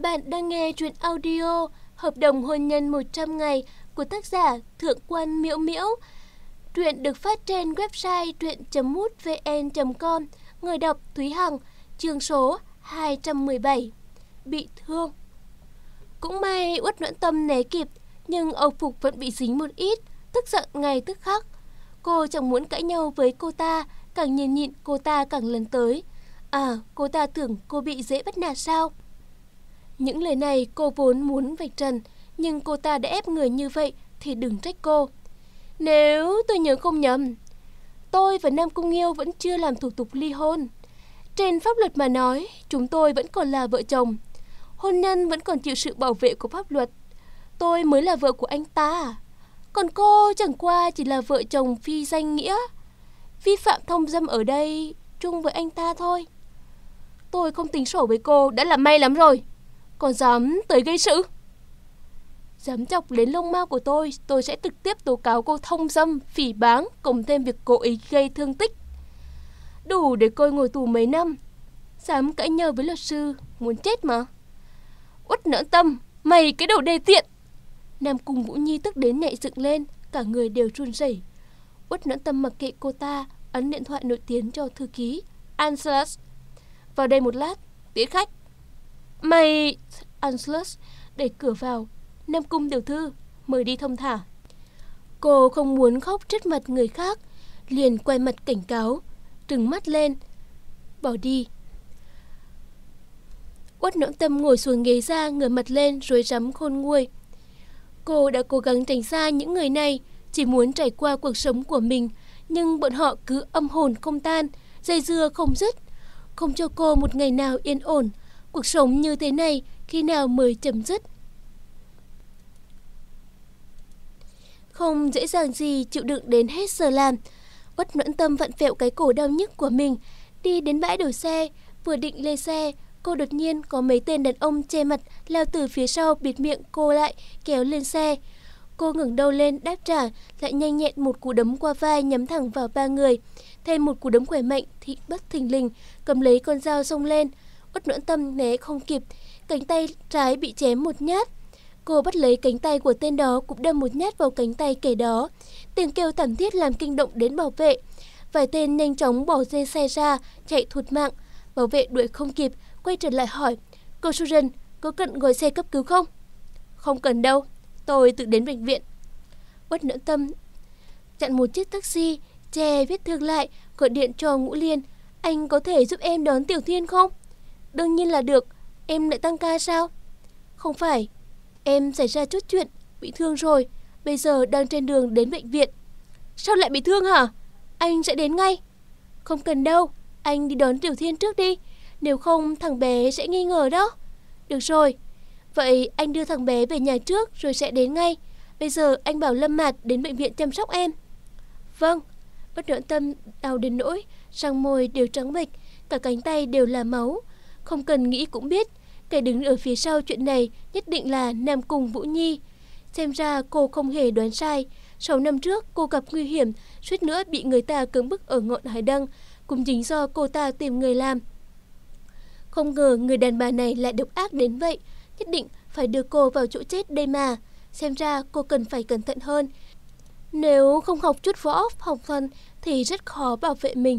Bạn đang nghe truyện audio Hợp đồng hôn nhân 100 ngày của tác giả Thượng Quan Miễu Miễu. Truyện được phát trên website truyện.mútvn.com. Người đọc Thúy Hằng. Chương số 217. Bị thương. Cũng may Uất Noãn Tâm né kịp, nhưng Âu Phục vẫn bị dính một ít, tức giận ngay tức khắc. Cô chẳng muốn cãi nhau với cô ta, càng nhìn nhịn cô ta càng lần tới. Cô ta tưởng cô bị dễ bắt nạt sao? Những lời này cô vốn muốn vạch trần, nhưng cô ta đã ép người như vậy thì đừng trách cô. Nếu tôi nhớ không nhầm, tôi và Nam Cung Nghiêu vẫn chưa làm thủ tục ly hôn. Trên pháp luật mà nói, chúng tôi vẫn còn là vợ chồng. Hôn nhân vẫn còn chịu sự bảo vệ của pháp luật. Tôi mới là vợ của anh ta. Còn cô chẳng qua chỉ là vợ chồng phi danh nghĩa. Vi phạm thông dâm ở đây chung với anh ta thôi. Tôi không tính sổ với cô đã là may lắm rồi. Còn dám tới gây sự, dám chọc đến lông mao của tôi sẽ trực tiếp tố cáo cô thông dâm, phỉ báng, cùng thêm việc cố ý gây thương tích. Đủ để cô ngồi tù mấy năm. Dám cãi nhau với luật sư, muốn chết mà. Uất Noãn Tâm, mày cái đồ đê tiện. Nam Cung Vũ Nhi tức đến nhảy dựng lên, cả người đều run rẩy. Uất Noãn Tâm mặc kệ cô ta, ấn điện thoại nội tiến cho thư ký Anselus. Vào đây một lát, tiễn khách. Mày... Anselus đẩy cửa vào. Nam Cung tiểu thư, mời đi thông thả. Cô không muốn khóc trước mặt người khác, liền quay mặt cảnh cáo, trừng mắt lên, bỏ đi. Uất Noãn Tâm ngồi xuống ghế ra, ngửa mặt lên rối rắm khôn nguôi. Cô đã cố gắng tránh xa những người này, chỉ muốn trải qua cuộc sống của mình, nhưng bọn họ cứ âm hồn không tan, dây dưa không dứt, không cho cô một ngày nào yên ổn. Cuộc sống như thế này khi nào mới chấm dứt? Không dễ dàng gì chịu đựng đến hết giờ làm. Uất Noãn Tâm vặn vẹo cái cổ đau nhức của mình, đi đến bãi đổ xe. Vừa định lên xe, cô đột nhiên có mấy tên đàn ông che mặt lao từ phía sau bịt miệng cô lại, kéo lên xe. Cô ngẩng đầu lên đáp trả, lại nhanh nhẹn một cú đấm qua vai nhắm thẳng vào ba người. Thêm một cú đấm khỏe mạnh thì bất thình lình cầm lấy con dao xông lên. Uất Noãn Tâm né không kịp, cánh tay trái bị chém một nhát. Cô bắt lấy cánh tay của tên đó, cũng đâm một nhát vào cánh tay kẻ đó. Tiếng kêu thảm thiết làm kinh động đến bảo vệ. Vài tên nhanh chóng bỏ dây xe ra, chạy thụt mạng. Bảo vệ đuổi không kịp, quay trở lại hỏi: Cô Susan, có cần gọi xe cấp cứu không? Không cần đâu, tôi tự đến bệnh viện. Uất Noãn Tâm chặn một chiếc taxi, che vết thương lại, gọi điện cho Ngũ Liên. Anh có thể giúp em đón Tiểu Thiên không? Đương nhiên là được. Em lại tăng ca sao? Không phải, em xảy ra chút chuyện, bị thương rồi, bây giờ đang trên đường đến bệnh viện. Sao lại bị thương hả? Anh sẽ đến ngay. Không cần đâu, anh đi đón Tiểu Thiên trước đi, nếu không thằng bé sẽ nghi ngờ đó. Được rồi, vậy anh đưa thằng bé về nhà trước rồi sẽ đến ngay. Bây giờ anh bảo Lâm Mạt đến bệnh viện chăm sóc em. Vâng. Uất Noãn Tâm đau đến nỗi răng môi đều trắng bệch, cả cánh tay đều là máu. Không cần nghĩ cũng biết, kẻ đứng ở phía sau chuyện này nhất định là Nam Cung Vũ Nhi. Xem ra cô không hề đoán sai. 6 năm trước cô gặp nguy hiểm, suýt nữa bị người ta cưỡng bức ở ngọn hải đăng, cũng chính do cô ta tìm người làm. Không ngờ người đàn bà này lại độc ác đến vậy, nhất định phải đưa cô vào chỗ chết đây mà. Xem ra cô cần phải cẩn thận hơn. Nếu không học chút võ học thuật thì rất khó bảo vệ mình.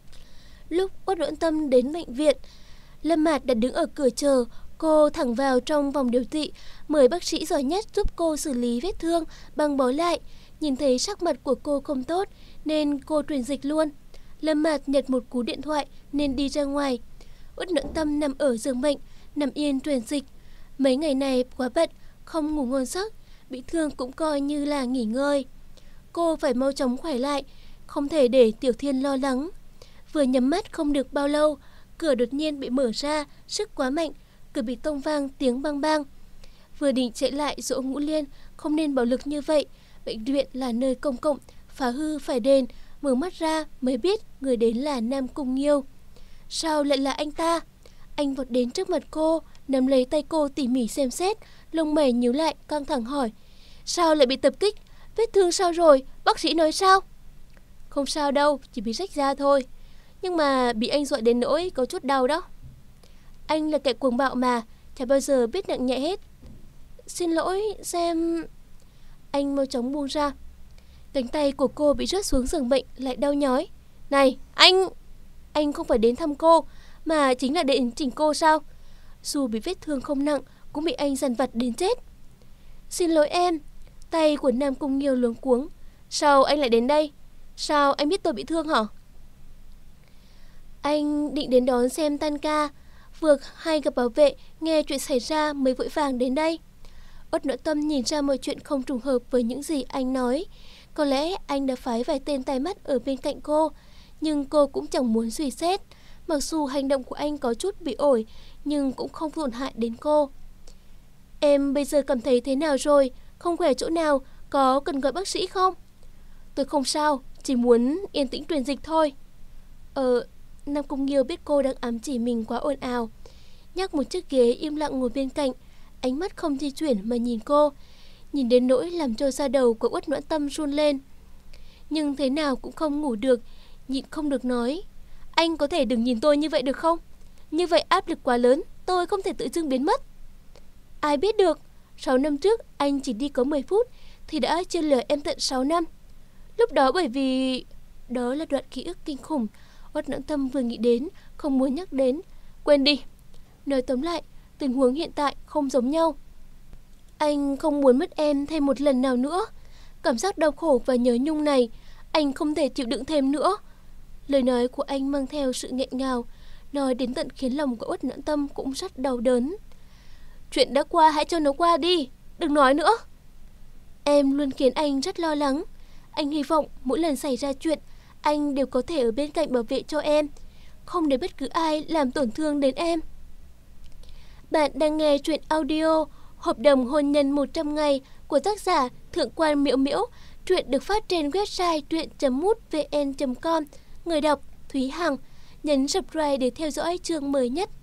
Lúc Uất Noãn Tâm đến bệnh viện, Lâm Mạt đã đứng ở cửa chờ. Cô thẳng vào trong phòng điều trị, mời bác sĩ giỏi nhất giúp cô xử lý vết thương, băng bó lại. Nhìn thấy sắc mặt của cô không tốt nên cô truyền dịch luôn. Lâm Mạt nhặt một cú điện thoại nên đi ra ngoài. Uất Noãn Tâm nằm ở giường bệnh, nằm yên truyền dịch. Mấy ngày này quá bận, không ngủ ngon giấc, bị thương cũng coi như là nghỉ ngơi. Cô phải mau chóng khỏe lại, không thể để Tiểu Thiên lo lắng. Vừa nhắm mắt không được bao lâu, cửa đột nhiên bị mở ra, sức quá mạnh, cửa bị tông vang tiếng bang bang. Vừa định chạy lại dỗ Ngũ Liên, không nên bạo lực như vậy, bệnh viện là nơi công cộng, phá hư phải đền. Mở mắt ra mới biết người đến là Nam Cung Nghiêu. Sao lại là anh ta? Anh vọt đến trước mặt cô, nắm lấy tay cô tỉ mỉ xem xét, lông mày nhíu lại căng thẳng hỏi: Sao lại bị tập kích? Vết thương sao rồi? Bác sĩ nói sao? Không sao đâu, chỉ bị rách da thôi. Nhưng mà bị anh dọa đến nỗi có chút đau đó. Anh là kẻ cuồng bạo mà, chả bao giờ biết nặng nhẹ hết. Xin lỗi, xem... Anh mau chóng buông ra. Cánh tay của cô bị rớt xuống giường bệnh lại đau nhói. Này, anh không phải đến thăm cô, mà chính là để chỉnh cô sao? Dù bị vết thương không nặng, cũng bị anh dằn vặt đến chết. Xin lỗi em. Tay của Nam Cung Nghiêu luống cuống. Sao anh lại đến đây? Sao anh biết tôi bị thương hả? Anh định đến đón xem tan ca, vừa hay gặp bảo vệ, nghe chuyện xảy ra mới vội vàng đến đây. Uất Noãn Tâm nhìn ra mọi chuyện không trùng hợp với những gì anh nói. Có lẽ anh đã phái vài tên tai mắt ở bên cạnh cô, nhưng cô cũng chẳng muốn suy xét. Mặc dù hành động của anh có chút bị ổi, nhưng cũng không tổn hại đến cô. Em bây giờ cảm thấy thế nào rồi? Không khỏe chỗ nào? Có cần gọi bác sĩ không? Tôi không sao, chỉ muốn yên tĩnh truyền dịch thôi. Nam Cung Nghiêu biết cô đang ám chỉ mình quá ồn ào, nhắc một chiếc ghế im lặng ngồi bên cạnh, ánh mắt không di chuyển mà nhìn cô, nhìn đến nỗi làm cho da đầu của Uất Noãn Tâm run lên. Nhưng thế nào cũng không ngủ được, nhịn không được nói. Anh có thể đừng nhìn tôi như vậy được không? Như vậy áp lực quá lớn, tôi không thể tự dưng biến mất. Ai biết được, 6 năm trước anh chỉ đi có 10 phút thì đã chia lừa em tận 6 năm. Lúc đó bởi vì... Đó là đoạn ký ức kinh khủng Uất Noãn Tâm vừa nghĩ đến, không muốn nhắc đến. Quên đi. Nói tóm lại, tình huống hiện tại không giống nhau. Anh không muốn mất em thêm một lần nào nữa. Cảm giác đau khổ và nhớ nhung này, anh không thể chịu đựng thêm nữa. Lời nói của anh mang theo sự nghẹn ngào, nói đến tận khiến lòng của Uất Noãn Tâm cũng rất đau đớn. Chuyện đã qua hãy cho nó qua đi, đừng nói nữa. Em luôn khiến anh rất lo lắng. Anh hy vọng mỗi lần xảy ra chuyện, anh đều có thể ở bên cạnh bảo vệ cho em, không để bất cứ ai làm tổn thương đến em. Bạn đang nghe truyện audio Hợp đồng hôn nhân 100 ngày của tác giả Thượng quan Miễu Miễu. Truyện được phát trên website truyện.mútvn.com. Người đọc Thúy Hằng. Nhấn subscribe để theo dõi chương mới nhất.